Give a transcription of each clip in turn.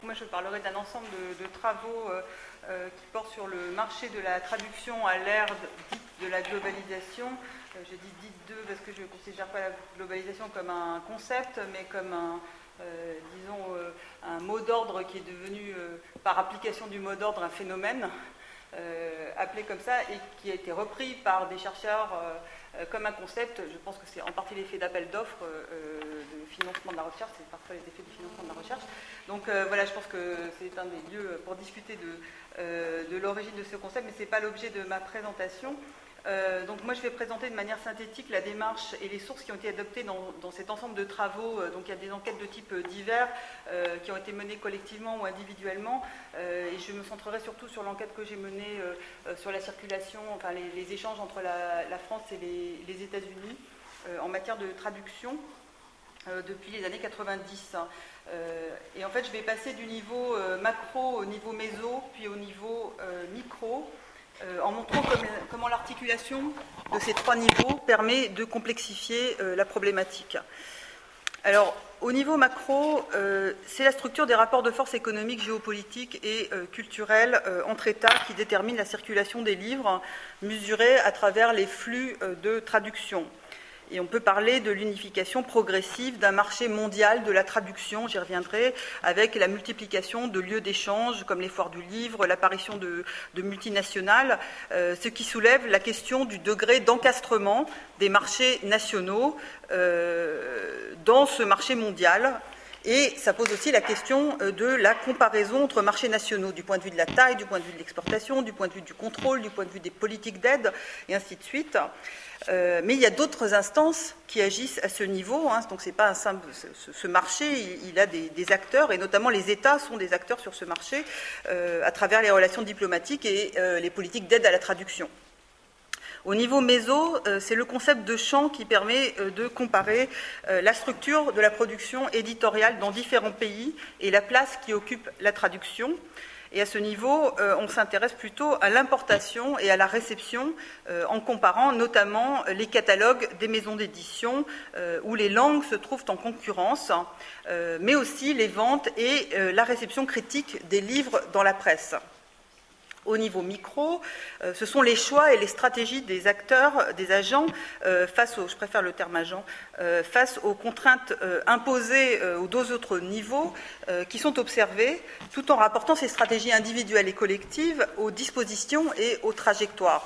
Moi, je parlerai d'un ensemble de travaux qui portent sur le marché de la traduction à l'ère dite de la globalisation. Je dis dite de parce que je ne considère pas la globalisation comme un concept, mais comme un mot d'ordre qui est devenu, par application du mot d'ordre, un phénomène appelé comme ça et qui a été repris par des chercheurs comme un concept. Je pense que c'est en partie l'effet d'appel d'offres de financement de la recherche, c'est parfois les effets du financement de la recherche. Donc voilà, je pense que c'est un des lieux pour discuter de l'origine de ce concept, mais ce n'est pas l'objet de ma présentation. Donc moi je vais présenter de manière synthétique la démarche et les sources qui ont été adoptées dans cet ensemble de travaux. Donc il y a des enquêtes de type divers qui ont été menées collectivement ou individuellement, et je me centrerai surtout sur l'enquête que j'ai menée sur la circulation, enfin les échanges entre la France et les États-Unis en matière de traduction depuis les années 90. Et en fait je vais passer du niveau macro au niveau méso, puis au niveau micro, en montrant comment l'articulation de ces trois niveaux permet de complexifier la problématique. Alors, au niveau macro, c'est la structure des rapports de force économiques, géopolitiques et culturels entre États qui détermine la circulation des livres, mesurée à travers les flux de traduction. Et on peut parler de l'unification progressive d'un marché mondial de la traduction, j'y reviendrai, avec la multiplication de lieux d'échange comme les foires du livre, l'apparition de multinationales, ce qui soulève la question du degré d'encastrement des marchés nationaux dans ce marché mondial. Et ça pose aussi la question de la comparaison entre marchés nationaux, du point de vue de la taille, du point de vue de l'exportation, du point de vue du contrôle, du point de vue des politiques d'aide, et ainsi de suite. Mais il y a d'autres instances qui agissent à ce niveau, donc c'est pas un simple, ce marché, il a des acteurs, et notamment les États sont des acteurs sur ce marché à travers les relations diplomatiques et les politiques d'aide à la traduction. Au niveau méso, c'est le concept de champ qui permet de comparer la structure de la production éditoriale dans différents pays et la place qui occupe la traduction. Et à ce niveau, on s'intéresse plutôt à l'importation et à la réception en comparant notamment les catalogues des maisons d'édition où les langues se trouvent en concurrence, mais aussi les ventes et la réception critique des livres dans la presse. Au niveau micro, ce sont les choix et les stratégies des acteurs, des agents, face aux, je préfère le terme agent, face aux contraintes imposées aux deux autres niveaux qui sont observés, tout en rapportant ces stratégies individuelles et collectives aux dispositions et aux trajectoires.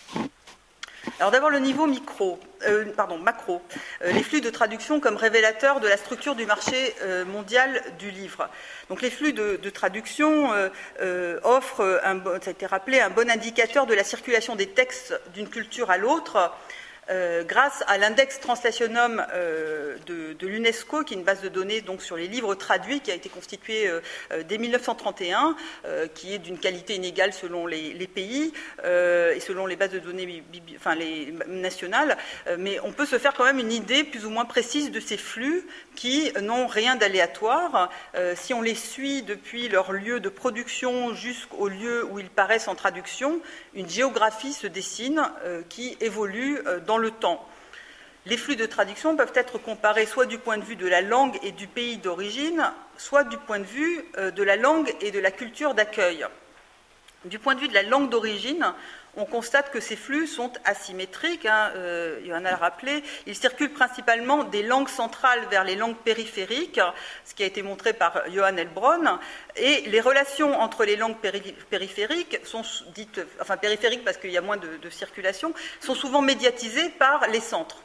Alors d'abord le niveau macro, les flux de traduction comme révélateurs de la structure du marché mondial du livre. Donc les flux de traduction offrent, ça a été rappelé, un bon indicateur de la circulation des textes d'une culture à l'autre, grâce à l'index translationum de l'UNESCO, qui est une base de données donc, sur les livres traduits, qui a été constituée dès 1931, qui est d'une qualité inégale selon les pays et selon les bases de données les nationales, mais on peut se faire quand même une idée plus ou moins précise de ces flux qui n'ont rien d'aléatoire. Si on les suit depuis leur lieu de production jusqu'au lieu où ils paraissent en traduction, une géographie se dessine qui évolue dans le temps. Les flux de traduction peuvent être comparés soit du point de vue de la langue et du pays d'origine, soit du point de vue de la langue et de la culture d'accueil. Du point de vue de la langue d'origine, on constate que ces flux sont asymétriques, Johanna l'a rappelé, ils circulent principalement des langues centrales vers les langues périphériques, ce qui a été montré par Johan Heilbronn, et les relations entre les langues périphériques sont dites, périphériques parce qu'il y a moins de circulation, sont souvent médiatisées par les centres.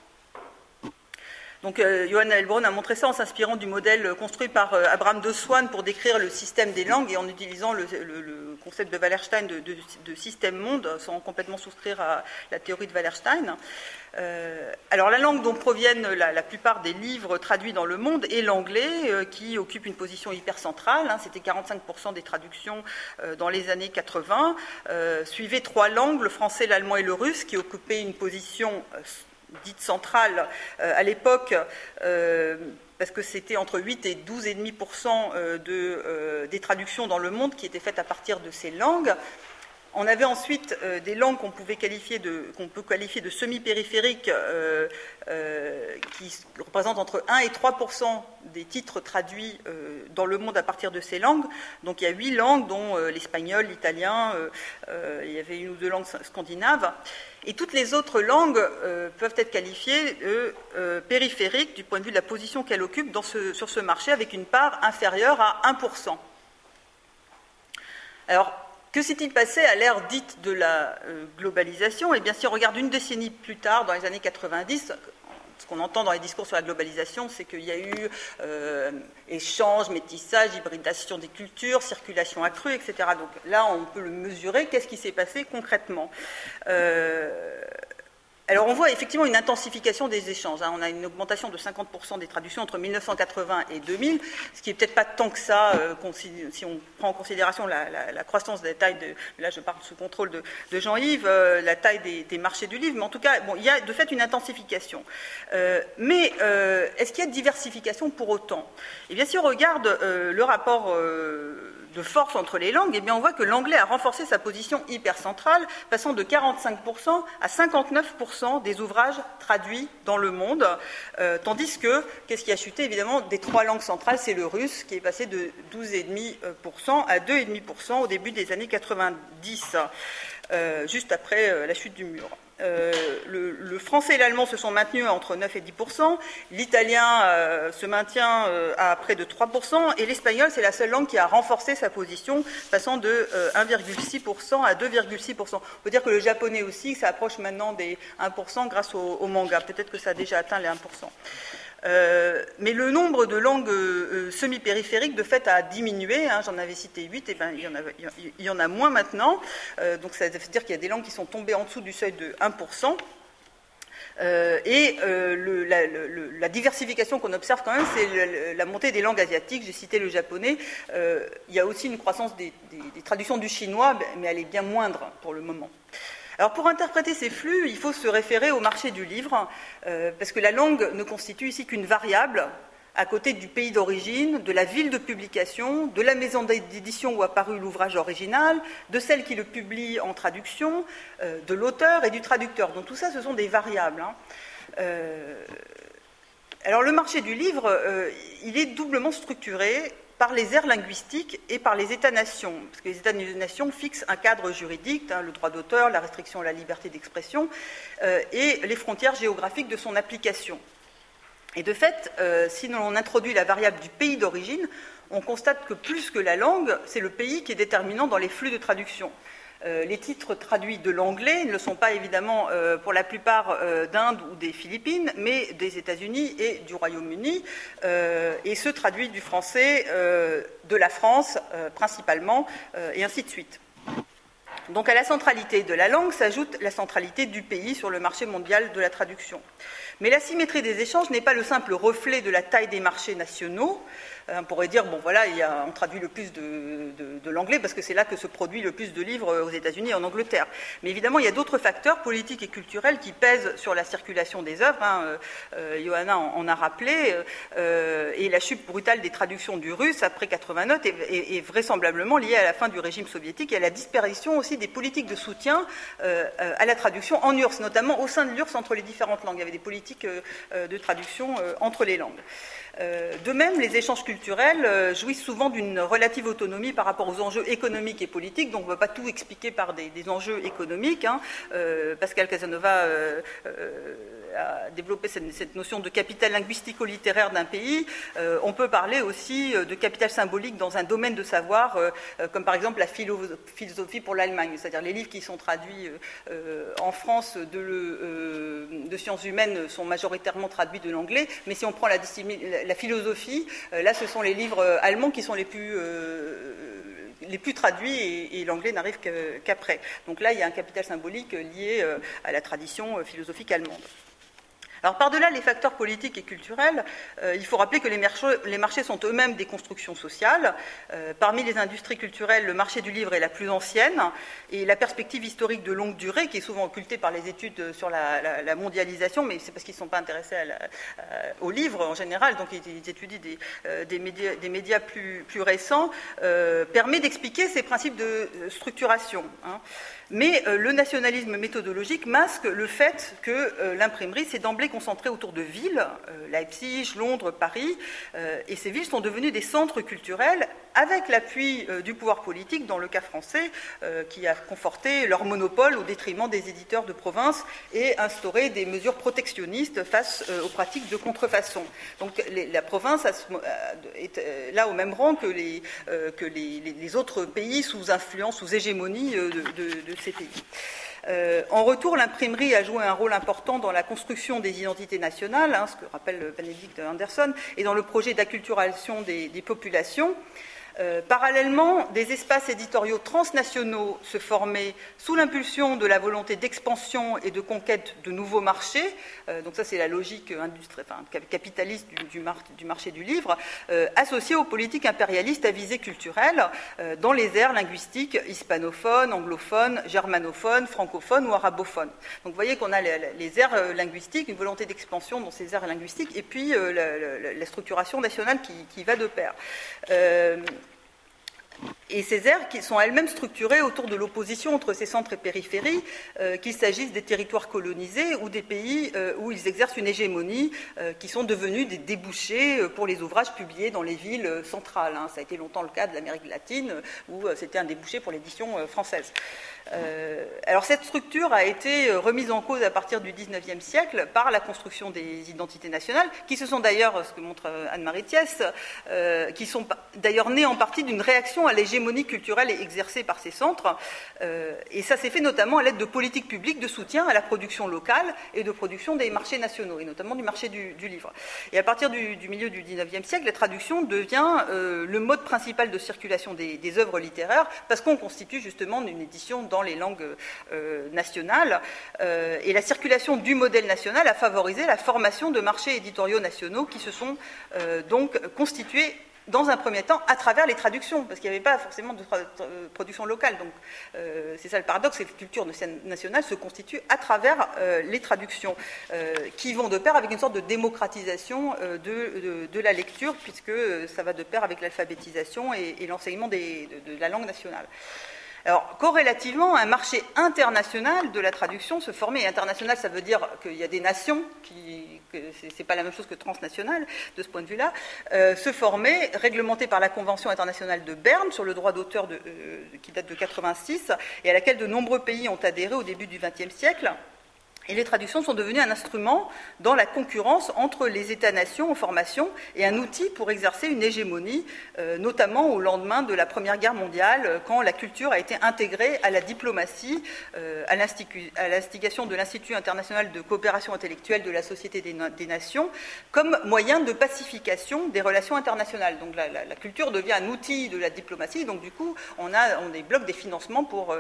Donc, Johan Heilbronn a montré ça en s'inspirant du modèle construit par Abraham de Swann pour décrire le système des langues et en utilisant le concept de Wallerstein de système monde, sans complètement souscrire à la théorie de Wallerstein. Alors, la langue dont proviennent la plupart des livres traduits dans le monde est l'anglais, qui occupe une position hyper centrale. C'était 45% des traductions dans les années 80. Suivaient trois langues, le français, l'allemand et le russe, qui occupaient une position dite centrale à l'époque, parce que c'était entre 8 et 12,5% des traductions dans le monde qui étaient faites à partir de ces langues. On avait ensuite des langues qu'on peut qualifier de semi-périphériques qui représentent entre 1 et 3% des titres traduits dans le monde à partir de ces langues. Donc il y a 8 langues, dont l'espagnol, l'italien, il y avait 1 ou 2 langues scandinaves. Et toutes les autres langues peuvent être qualifiées de périphériques du point de vue de la position qu'elles occupent sur ce marché, avec une part inférieure à 1%. Alors, que s'est-il passé à l'ère dite de la globalisation ? Eh bien, si on regarde une décennie plus tard, dans les années 90, ce qu'on entend dans les discours sur la globalisation, c'est qu'il y a eu échange, métissage, hybridation des cultures, circulation accrue, etc. Donc là, on peut le mesurer. Qu'est-ce qui s'est passé concrètement ? Alors on voit effectivement une intensification des échanges. On a une augmentation de 50% des traductions entre 1980 et 2000, ce qui n'est peut-être pas tant que ça si on prend en considération la croissance de la taille là je parle sous contrôle de Jean-Yves, la taille des marchés du livre, mais en tout cas, bon, il y a de fait une intensification. Mais est-ce qu'il y a de diversification pour autant ? Eh bien, si on regarde le rapport de force entre les langues, eh bien on voit que l'anglais a renforcé sa position hyper centrale, passant de 45% à 59% des ouvrages traduits dans le monde, tandis que, qu'est-ce qui a chuté ? Évidemment, des 3 langues centrales, c'est le russe, qui est passé de 12,5% à 2,5% au début des années 90, juste après la chute du mur. Le français et l'allemand se sont maintenus entre 9 et 10%, l'italien se maintient à près de 3%, et l'espagnol, c'est la seule langue qui a renforcé sa position, passant de 1,6% à 2,6%. On peut dire que le japonais aussi, ça approche maintenant des 1% grâce au manga. Peut-être que ça a déjà atteint les 1%. Mais le nombre de langues semi-périphériques, de fait, a diminué. J'en avais cité 8, et il y en a moins maintenant. Donc ça veut dire qu'il y a des langues qui sont tombées en dessous du seuil de 1%. La diversification qu'on observe quand même, c'est la montée des langues asiatiques. J'ai cité le japonais. Il y a aussi une croissance des traductions du chinois, mais elle est bien moindre pour le moment. Alors pour interpréter ces flux, il faut se référer au marché du livre, parce que la langue ne constitue ici qu'une variable à côté du pays d'origine, de la ville de publication, de la maison d'édition où a paru l'ouvrage original, de celle qui le publie en traduction, de l'auteur et du traducteur. Donc tout ça, ce sont des variables. Alors le marché du livre, il est doublement structuré par les aires linguistiques et par les États-nations, parce que les États-nations fixent un cadre juridique, le droit d'auteur, la restriction à la liberté d'expression, et les frontières géographiques de son application. Et de fait, si l'on introduit la variable du pays d'origine, on constate que plus que la langue, c'est le pays qui est déterminant dans les flux de traduction. Les titres traduits de l'anglais ne le sont pas évidemment pour la plupart d'Inde ou des Philippines, mais des États-Unis et du Royaume-Uni, et ceux traduits du français de la France principalement, et ainsi de suite. Donc à la centralité de la langue s'ajoute la centralité du pays sur le marché mondial de la traduction. Mais la symétrie des échanges n'est pas le simple reflet de la taille des marchés nationaux. On pourrait dire, bon voilà, on traduit le plus de l'anglais parce que c'est là que se produit le plus de livres aux États-Unis et en Angleterre. Mais évidemment, il y a d'autres facteurs politiques et culturels qui pèsent sur la circulation des œuvres. Johanna en a rappelé, et la chute brutale des traductions du russe après 89 est vraisemblablement liée à la fin du régime soviétique et à la disparition aussi des politiques de soutien à la traduction en URSS, notamment au sein de l'URSS entre les différentes langues. Il y avait des politiques de traduction entre les langues. De même, les échanges culturels jouissent souvent d'une relative autonomie par rapport aux enjeux économiques et politiques, donc on ne va pas tout expliquer par des enjeux économiques. Pascal Casanova a développé cette notion de capital linguistico-littéraire d'un pays. On peut parler aussi de capital symbolique dans un domaine de savoir, comme par exemple la philosophie pour l'Allemagne, c'est-à-dire les livres qui sont traduits en France de sciences humaines sont majoritairement traduits de l'anglais, mais si on prend la philosophie, là ce sont les livres allemands qui sont les plus traduits et l'anglais n'arrive qu'après. Donc là, il y a un capital symbolique lié à la tradition philosophique allemande. Alors par-delà les facteurs politiques et culturels, il faut rappeler que les marchés sont eux-mêmes des constructions sociales. Parmi les industries culturelles, le marché du livre est la plus ancienne, et la perspective historique de longue durée, qui est souvent occultée par les études sur la mondialisation, mais c'est parce qu'ils ne sont pas intéressés au livre en général, donc ils étudient des médias plus récents, permet d'expliquer ces principes de structuration. Mais le nationalisme méthodologique masque le fait que l'imprimerie s'est d'emblée concentrée autour de villes, Leipzig, Londres, Paris, et ces villes sont devenues des centres culturels avec l'appui du pouvoir politique, dans le cas français, qui a conforté leur monopole au détriment des éditeurs de province et instauré des mesures protectionnistes face aux pratiques de contrefaçon. Donc la province est là au même rang que les autres pays sous influence, sous hégémonie de ces pays. En retour, l'imprimerie a joué un rôle important dans la construction des identités nationales, ce que rappelle Benedict Anderson, et dans le projet d'acculturation des populations. Parallèlement, des espaces éditoriaux transnationaux se formaient sous l'impulsion de la volonté d'expansion et de conquête de nouveaux marchés. Donc ça, c'est la logique capitaliste du marché du livre, associée aux politiques impérialistes à visée culturelle dans les aires linguistiques hispanophones, anglophones, germanophones, francophones ou arabophones. Donc vous voyez qu'on a les aires linguistiques, une volonté d'expansion dans ces aires linguistiques, et puis la structuration nationale qui va de pair. Et ces aires qui sont elles-mêmes structurées autour de l'opposition entre ces centres et périphéries, qu'il s'agisse des territoires colonisés ou des pays où ils exercent une hégémonie, qui sont devenus des débouchés pour les ouvrages publiés dans les villes centrales. Ça a été longtemps le cas de l'Amérique latine, où c'était un débouché pour l'édition française. Alors cette structure a été remise en cause à partir du XIXe siècle par la construction des identités nationales, qui se sont d'ailleurs, ce que montre Anne-Marie Thiès, qui sont d'ailleurs nées en partie d'une réaction à l'hégémonie culturelle exercée par ces centres, et ça s'est fait notamment à l'aide de politiques publiques de soutien à la production locale et de production des marchés nationaux, et notamment du marché du livre. Et à partir du milieu du XIXe siècle, la traduction devient le mode principal de circulation des œuvres littéraires, parce qu'on constitue justement une édition dans les langues nationales, et la circulation du modèle national a favorisé la formation de marchés éditoriaux nationaux qui se sont donc constitués dans un premier temps à travers les traductions, parce qu'il n'y avait pas forcément de production locale. Donc c'est ça le paradoxe, c'est que la culture nationale se constitue à travers les traductions, qui vont de pair avec une sorte de démocratisation de la lecture, puisque ça va de pair avec l'alphabétisation et l'enseignement de la langue nationale. Alors, corrélativement, un marché international de la traduction se formait. International, ça veut dire qu'il y a des nations, que c'est pas la même chose que transnational, de ce point de vue-là, se formaient, réglementées par la Convention internationale de Berne sur le droit d'auteur qui date de 86, et à laquelle de nombreux pays ont adhéré au début du XXe siècle. Et les traductions sont devenues un instrument dans la concurrence entre les États-nations en formation et un outil pour exercer une hégémonie, notamment au lendemain de la Première Guerre mondiale, quand la culture a été intégrée à la diplomatie, à l'instigation de l'Institut international de coopération intellectuelle de la Société des Nations, comme moyen de pacification des relations internationales. Donc la culture devient un outil de la diplomatie, donc du coup on débloque des financements pour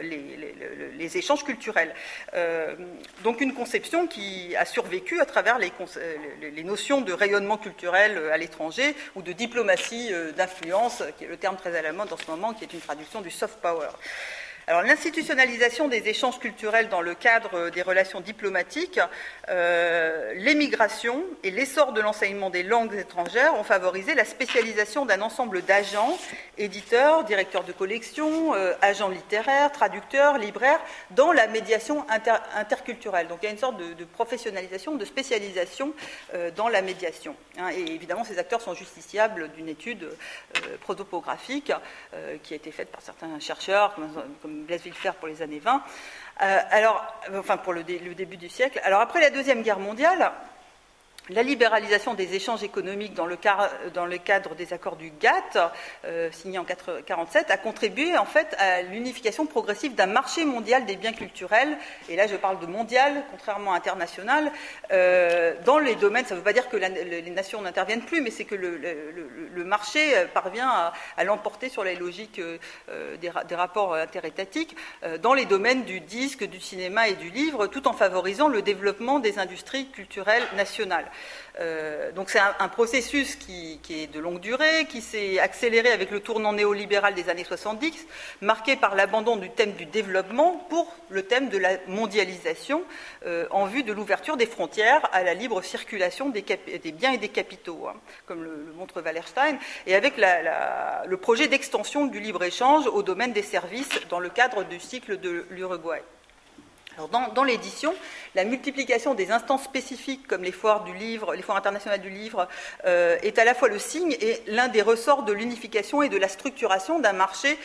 les échanges culturels. Donc une conception qui a survécu à travers les notions de rayonnement culturel à l'étranger ou de diplomatie d'influence, qui est le terme très à la mode en ce moment, qui est une traduction du soft power. Alors l'institutionnalisation des échanges culturels dans le cadre des relations diplomatiques, l'émigration et l'essor de l'enseignement des langues étrangères ont favorisé la spécialisation d'un ensemble d'agents, éditeurs, directeurs de collection, agents littéraires, traducteurs, libraires, dans la médiation interculturelle. Donc il y a une sorte de professionnalisation, de spécialisation dans la médiation. Et évidemment, ces acteurs sont justiciables d'une étude protopographique qui a été faite par certains chercheurs, comme Blaise Villefer pour les années 20, pour le début du siècle. Alors après la Deuxième Guerre mondiale, La libéralisation des échanges économiques dans le cadre des accords du GATT, signés en 1947, a contribué en fait à l'unification progressive d'un marché mondial des biens culturels, et là je parle de mondial, contrairement à international, dans les domaines, ça ne veut pas dire que les nations n'interviennent plus, mais c'est que le marché parvient à l'emporter sur les logiques des rapports interétatiques dans les domaines du disque, du cinéma et du livre, tout en favorisant le développement des industries culturelles nationales. Donc c'est un processus qui est de longue durée, qui s'est accéléré avec le tournant néolibéral des années 70, marqué par l'abandon du thème du développement pour le thème de la mondialisation, en vue de l'ouverture des frontières à la libre circulation des biens et des capitaux, comme le montre Wallerstein, et avec le projet d'extension du libre-échange au domaine des services dans le cadre du cycle de l'Uruguay. Alors dans l'édition, la multiplication des instances spécifiques comme les foires du livre, les foires internationales du livre, est à la fois le signe et l'un des ressorts de l'unification et de la structuration d'un marché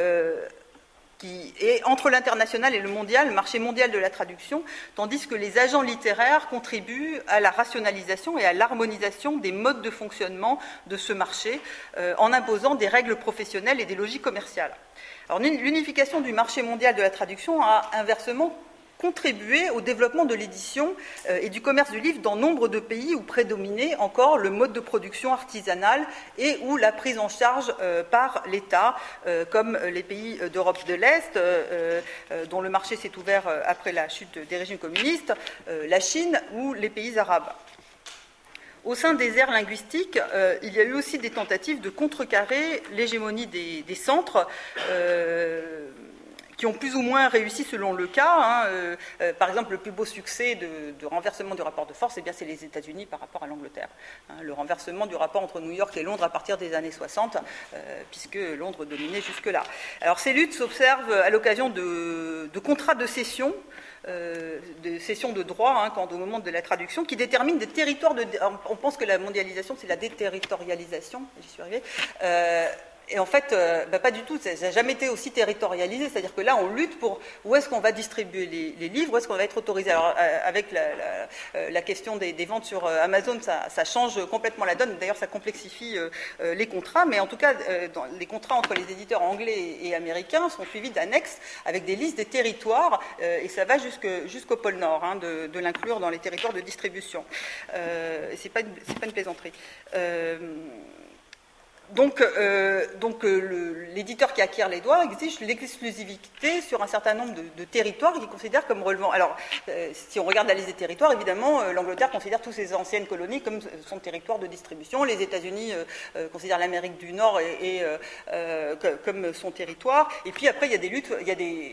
qui est entre l'international et le mondial, le marché mondial de la traduction, tandis que les agents littéraires contribuent à la rationalisation et à l'harmonisation des modes de fonctionnement de ce marché en imposant des règles professionnelles et des logiques commerciales. Alors, l'unification du marché mondial de la traduction a inversement contribuer au développement de l'édition et du commerce du livre dans nombre de pays où prédominait encore le mode de production artisanale et où la prise en charge par l'État, comme les pays d'Europe de l'Est, dont le marché s'est ouvert après la chute des régimes communistes, la Chine ou les pays arabes. Au sein des aires linguistiques, il y a eu aussi des tentatives de contrecarrer l'hégémonie des centres, qui ont plus ou moins réussi selon le cas. Par exemple, le plus beau succès de renversement du rapport de force, c'est les États-Unis par rapport à l'Angleterre. Le renversement du rapport entre New York et Londres à partir des années 60, puisque Londres dominait jusque-là. Alors ces luttes s'observent à l'occasion de contrats de cession, de droit, au moment de la traduction, qui déterminent des territoires on pense que la mondialisation, c'est la déterritorialisation, j'y suis arrivée. Et en fait, pas du tout, ça n'a jamais été aussi territorialisé, c'est-à-dire que là, on lutte pour où est-ce qu'on va distribuer les livres, où est-ce qu'on va être autorisé. Alors, avec la question des ventes sur Amazon, ça change complètement la donne, d'ailleurs, ça complexifie les contrats, mais en tout cas, les contrats entre les éditeurs anglais et américains sont suivis d'annexes avec des listes des territoires, et ça va jusqu'au pôle Nord, de l'inclure dans les territoires de distribution. C'est pas une plaisanterie. Donc l'éditeur qui acquiert les droits exige l'exclusivité sur un certain nombre de territoires qu'il considère comme relevant. Alors, si on regarde la liste des territoires, évidemment, l'Angleterre considère toutes ses anciennes colonies comme son territoire de distribution. Les États-Unis considèrent l'Amérique du Nord comme son territoire. Et puis après, il y a des luttes, il y a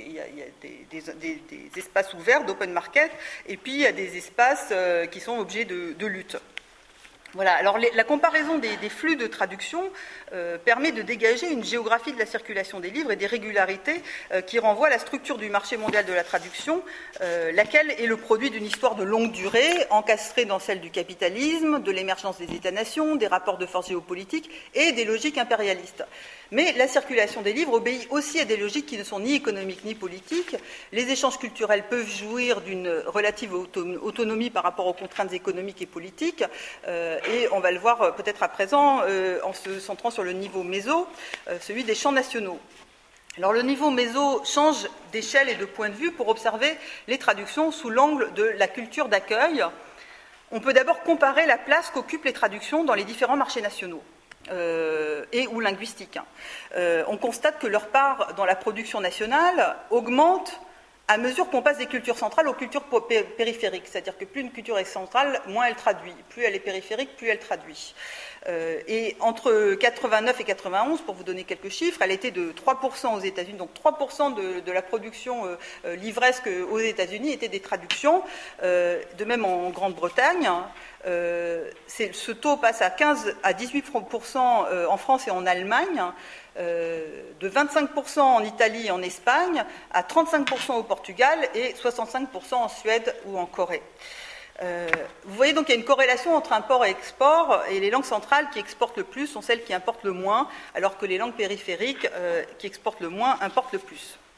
des espaces ouverts d'open market, et puis il y a des espaces qui sont objets de lutte. Voilà, alors la comparaison des flux de traduction permet de dégager une géographie de la circulation des livres et des régularités qui renvoient à la structure du marché mondial de la traduction, laquelle est le produit d'une histoire de longue durée, encastrée dans celle du capitalisme, de l'émergence des États-nations, des rapports de force géopolitiques et des logiques impérialistes. Mais la circulation des livres obéit aussi à des logiques qui ne sont ni économiques ni politiques. Les échanges culturels peuvent jouir d'une relative autonomie par rapport aux contraintes économiques et politiques, et on va le voir peut-être à présent en se centrant sur le niveau méso, celui des champs nationaux. Alors le niveau méso change d'échelle et de point de vue pour observer les traductions sous l'angle de la culture d'accueil. On peut d'abord comparer la place qu'occupent les traductions dans les différents marchés nationaux. Et ou linguistiques. On constate que leur part dans la production nationale augmente à mesure qu'on passe des cultures centrales aux cultures périphériques. C'est-à-dire que plus une culture est centrale, moins elle traduit. Plus elle est périphérique, plus elle traduit. Et entre 89 et 91, pour vous donner quelques chiffres, elle était de 3% aux États-Unis. Donc 3% de la production livresque aux États-Unis était des traductions. De même en Grande-Bretagne. Ce taux passe à 15 à 18% en France et en Allemagne, de 25% en Italie et en Espagne, à 35% au Portugal et 65% en Suède ou en Corée. Vous voyez donc qu'il y a une corrélation entre import et export, et les langues centrales qui exportent le plus sont celles qui importent le moins, alors que les langues périphériques qui exportent le moins importent le plus.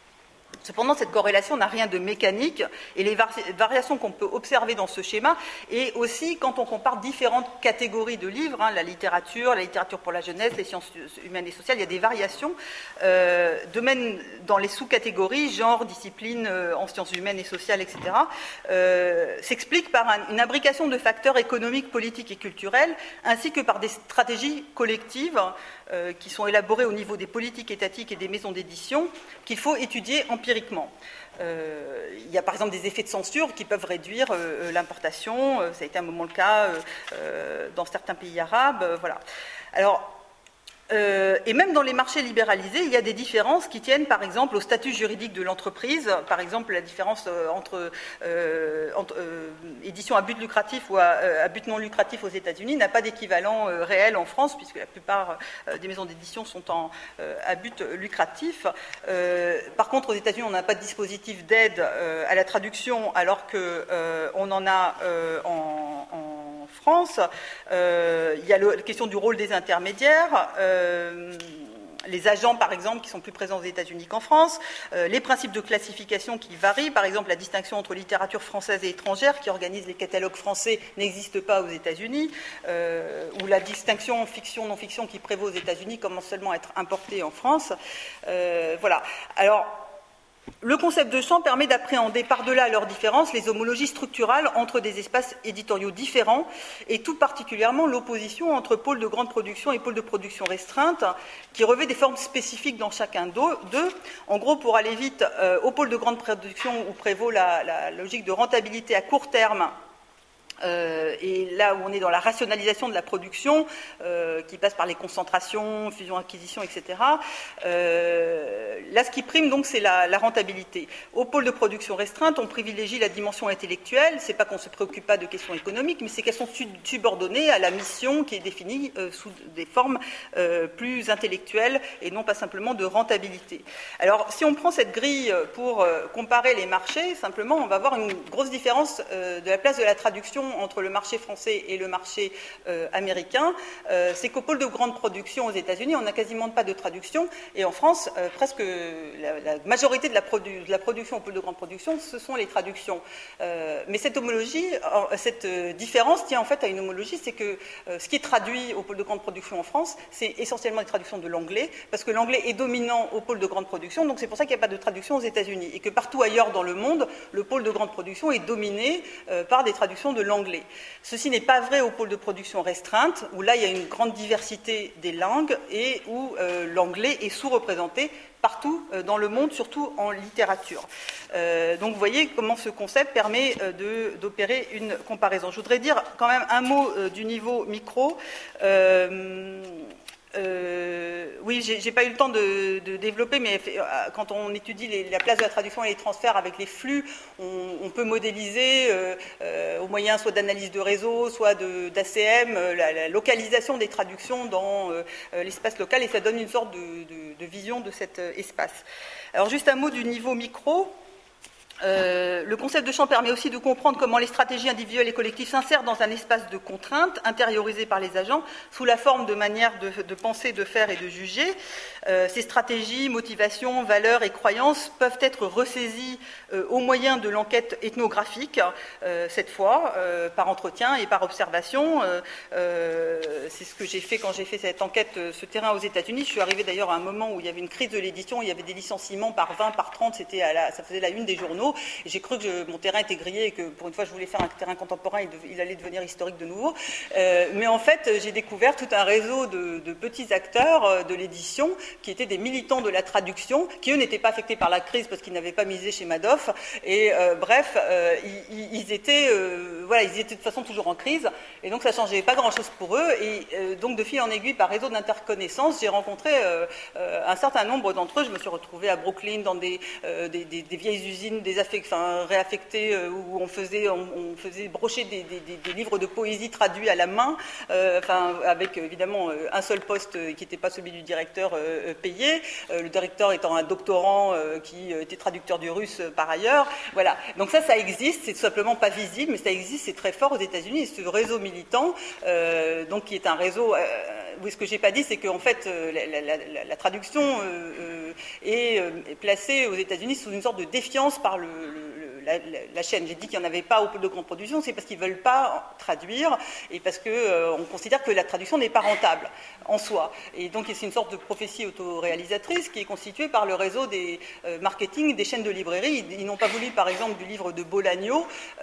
Cependant, cette corrélation n'a rien de mécanique et les variations qu'on peut observer dans ce schéma, et aussi quand on compare différentes catégories de livres, la littérature pour la jeunesse, les sciences humaines et sociales, il y a des variations de même dans les sous-catégories, genre, discipline en sciences humaines et sociales, etc., s'explique par une imbrication de facteurs économiques, politiques et culturels, ainsi que par des stratégies collectives qui sont élaborées au niveau des politiques étatiques et des maisons d'édition, qu'il faut étudier empiriquement. Il y a par exemple des effets de censure qui peuvent réduire l'importation, ça a été un moment le cas dans certains pays arabes, voilà. Alors, et même dans les marchés libéralisés, il y a des différences qui tiennent par exemple au statut juridique de l'entreprise. Par exemple, la différence entre édition à but lucratif ou à but non lucratif aux États-Unis n'a pas d'équivalent réel en France, puisque la plupart des maisons d'édition sont à but lucratif. Par contre, aux États-Unis, on n'a pas de dispositif d'aide à la traduction, alors qu'on en a en France. Il y a la question du rôle des intermédiaires, les agents, par exemple, qui sont plus présents aux États-Unis qu'en France, les principes de classification qui varient, par exemple la distinction entre littérature française et étrangère, qui organise les catalogues français, n'existe pas aux États-Unis, ou la distinction fiction-non-fiction qui prévaut aux États-Unis commence seulement à être importée en France. Voilà. Alors, le concept de champ permet d'appréhender par-delà leurs différences les homologies structurales entre des espaces éditoriaux différents et tout particulièrement l'opposition entre pôles de grande production et pôles de production restreinte qui revêt des formes spécifiques dans chacun d'eux. En gros, pour aller vite, au pôle de grande production où prévaut la logique de rentabilité à court terme, et là où on est dans la rationalisation de la production, qui passe par les concentrations, fusion-acquisition, etc. Là, ce qui prime, donc, c'est la rentabilité. Au pôle de production restreinte, on privilégie la dimension intellectuelle. C'est pas qu'on ne se préoccupe pas de questions économiques, mais c'est qu'elles sont subordonnées à la mission qui est définie sous des formes plus intellectuelles et non pas simplement de rentabilité. Alors, si on prend cette grille pour comparer les marchés, simplement, on va voir une grosse différence de la place de la traduction entre le marché français et le marché américain. C'est qu'au pôle de grande production aux États-Unis, on n'a quasiment pas de traduction, et en France, presque la majorité de la production au pôle de grande production, ce sont les traductions. Mais cette homologie, cette différence tient en fait à une homologie, c'est que ce qui est traduit au pôle de grande production en France, c'est essentiellement des traductions de l'anglais, parce que l'anglais est dominant au pôle de grande production, donc c'est pour ça qu'il n'y a pas de traduction aux États-Unis, et que partout ailleurs dans le monde, le pôle de grande production est dominé par des traductions de l'anglais. Ceci n'est pas vrai au pôle de production restreinte, où là il y a une grande diversité des langues et où l'anglais est sous-représenté partout dans le monde, surtout en littérature. Donc vous voyez comment ce concept permet d'opérer une comparaison. Je voudrais dire quand même un mot du niveau micro. Oui, j'ai pas eu le temps de développer, mais quand on étudie la place de la traduction et les transferts avec les flux, on peut modéliser au moyen soit d'analyse de réseau, soit d'ACM, la localisation des traductions dans l'espace local, et ça donne une sorte de vision de cet espace. Alors juste un mot du niveau micro. Le concept de champ permet aussi de comprendre comment les stratégies individuelles et collectives s'insèrent dans un espace de contraintes intériorisé par les agents sous la forme de manières de penser, de faire et de juger. Ces stratégies, motivations, valeurs et croyances peuvent être ressaisies au moyen de l'enquête ethnographique, cette fois, par entretien et par observation. C'est ce que j'ai fait quand j'ai fait cette enquête, ce terrain aux États-Unis. Je suis arrivée d'ailleurs à un moment où il y avait une crise de l'édition, il y avait des licenciements par 20, par 30, ça faisait la une des journaux. Et j'ai cru que mon terrain était grillé et que pour une fois je voulais faire un terrain contemporain, il allait devenir historique de nouveau. Mais en fait, j'ai découvert tout un réseau de petits acteurs de l'édition qui étaient des militants de la traduction, qui eux n'étaient pas affectés par la crise parce qu'ils n'avaient pas misé chez Madoff. Et bref, ils étaient de toute façon toujours en crise. Et donc ça ne changeait pas grand-chose pour eux. Et donc de fil en aiguille, par réseau d'interconnaissance, j'ai rencontré un certain nombre d'entre eux. Je me suis retrouvée à Brooklyn dans des vieilles usines, réaffectés, où on faisait brocher des livres de poésie traduits à la main, avec évidemment un seul poste qui n'était pas celui du directeur payé, le directeur étant un doctorant qui était traducteur du russe par ailleurs. Voilà. Donc ça existe, c'est tout simplement pas visible, mais ça existe, c'est très fort aux États-Unis. Et ce réseau militant, donc qui est un réseau oui, ce que j'ai pas dit, c'est qu'en fait, la traduction est placée aux États-Unis sous une sorte de défiance par la chaîne. J'ai dit qu'il n'y en avait pas au pôle de grande production, c'est parce qu'ils ne veulent pas traduire et parce qu'on considère que la traduction n'est pas rentable en soi. Et donc c'est une sorte de prophétie autoréalisatrice qui est constituée par le réseau des marketing des chaînes de librairie. Ils n'ont pas voulu, par exemple, du livre de Bolaño,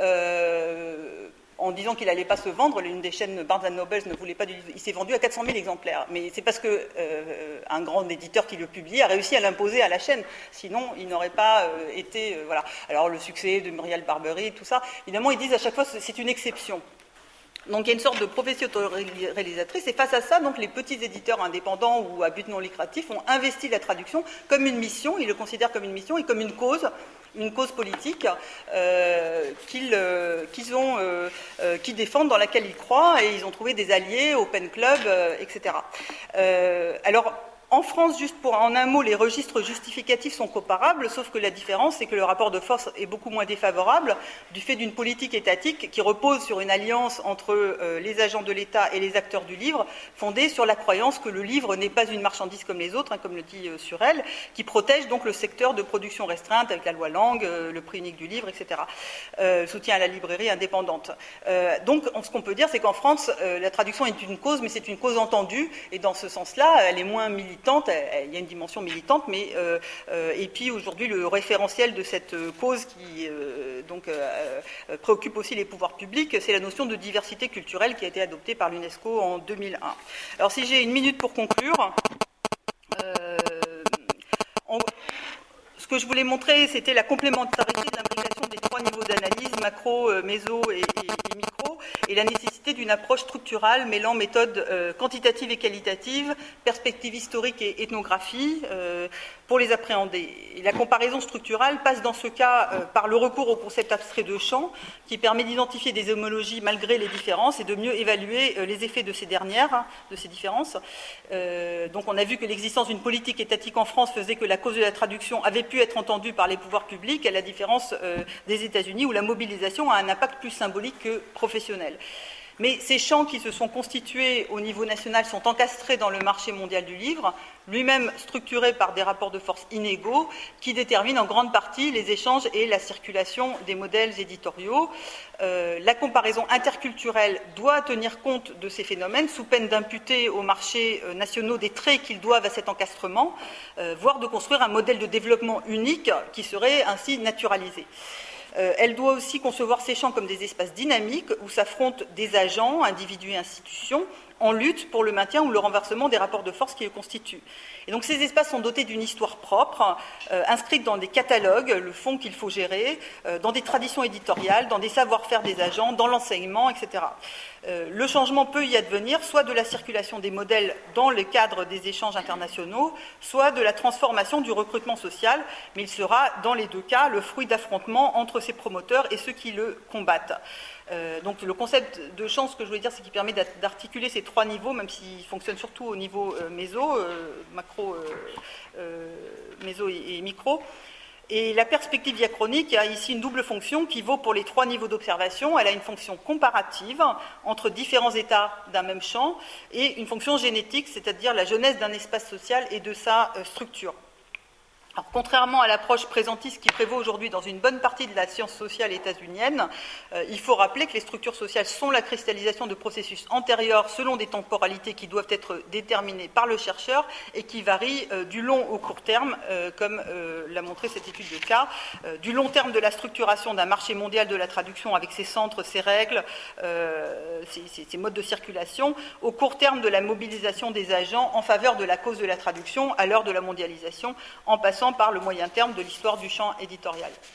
en disant qu'il n'allait pas se vendre. L'une des chaînes Barnes & Noble ne voulait pas du livre. Il s'est vendu à 400 000 exemplaires. Mais c'est parce qu'un grand éditeur qui le publie a réussi à l'imposer à la chaîne. Sinon, il n'aurait pas été... voilà. Alors, le succès de Muriel Barbery, tout ça, évidemment, ils disent à chaque fois que c'est une exception. Donc il y a une sorte de prophétie autoréalisatrice, et face à ça, donc les petits éditeurs indépendants ou à but non lucratif ont investi la traduction comme une mission, ils le considèrent comme une mission et comme une cause politique qu'ils défendent, dans laquelle ils croient, et ils ont trouvé des alliés, Open Club, etc. Alors, en France, juste en un mot, les registres justificatifs sont comparables, sauf que la différence, c'est que le rapport de force est beaucoup moins défavorable du fait d'une politique étatique qui repose sur une alliance entre les agents de l'État et les acteurs du livre, fondée sur la croyance que le livre n'est pas une marchandise comme les autres, comme le dit Surel, qui protège donc le secteur de production restreinte avec la loi Lang, le prix unique du livre, etc. Soutien à la librairie indépendante. Donc, ce qu'on peut dire, c'est qu'en France, la traduction est une cause, mais c'est une cause entendue, et dans ce sens-là, elle est moins militante. Il y a une dimension militante, mais et puis aujourd'hui le référentiel de cette cause qui préoccupe aussi les pouvoirs publics, c'est la notion de diversité culturelle qui a été adoptée par l'UNESCO en 2001. Alors si j'ai une minute pour conclure, ce que je voulais montrer, c'était la complémentarité de l'imbrication des trois niveaux d'analyse, macro, méso et micro, et la nécessité d'une approche structurale mêlant méthodes quantitatives et qualitatives, perspectives historiques et ethnographie, pour les appréhender. Et la comparaison structurale passe dans ce cas par le recours au concept abstrait de champ, qui permet d'identifier des homologies malgré les différences et de mieux évaluer les effets de ces dernières, de ces différences. Donc on a vu que l'existence d'une politique étatique en France faisait que la cause de la traduction avait pu être entendue par les pouvoirs publics, à la différence des États-Unis, où la mobilisation a un impact plus symbolique que professionnel. Mais ces champs qui se sont constitués au niveau national sont encastrés dans le marché mondial du livre, lui-même structuré par des rapports de force inégaux qui déterminent en grande partie les échanges et la circulation des modèles éditoriaux. La comparaison interculturelle doit tenir compte de ces phénomènes sous peine d'imputer aux marchés nationaux des traits qu'ils doivent à cet encastrement, voire de construire un modèle de développement unique qui serait ainsi naturalisé. Elle doit aussi concevoir ces champs comme des espaces dynamiques où s'affrontent des agents, individus et institutions, en lutte pour le maintien ou le renversement des rapports de force qui le constituent. Et donc ces espaces sont dotés d'une histoire propre, inscrite dans des catalogues, le fond qu'il faut gérer, dans des traditions éditoriales, dans des savoir-faire des agents, dans l'enseignement, etc. Le changement peut y advenir soit de la circulation des modèles dans le cadre des échanges internationaux, soit de la transformation du recrutement social, mais il sera, dans les deux cas, le fruit d'affrontements entre ses promoteurs et ceux qui le combattent. Donc le concept de champ, ce que je voulais dire, c'est qu'il permet d'articuler ces trois niveaux, même s'il fonctionne surtout au niveau méso, macro, méso et micro. Et la perspective diachronique a ici une double fonction qui vaut pour les trois niveaux d'observation. Elle a une fonction comparative entre différents états d'un même champ et une fonction génétique, c'est-à-dire la genèse d'un espace social et de sa structure. Alors, contrairement à l'approche présentiste qui prévaut aujourd'hui dans une bonne partie de la science sociale états-unienne, il faut rappeler que les structures sociales sont la cristallisation de processus antérieurs selon des temporalités qui doivent être déterminées par le chercheur et qui varient du long au court terme, comme l'a montré cette étude de cas, du long terme de la structuration d'un marché mondial de la traduction avec ses centres, ses règles, ses modes de circulation, au court terme de la mobilisation des agents en faveur de la cause de la traduction à l'heure de la mondialisation, en passant par le moyen terme de l'histoire du champ éditorial.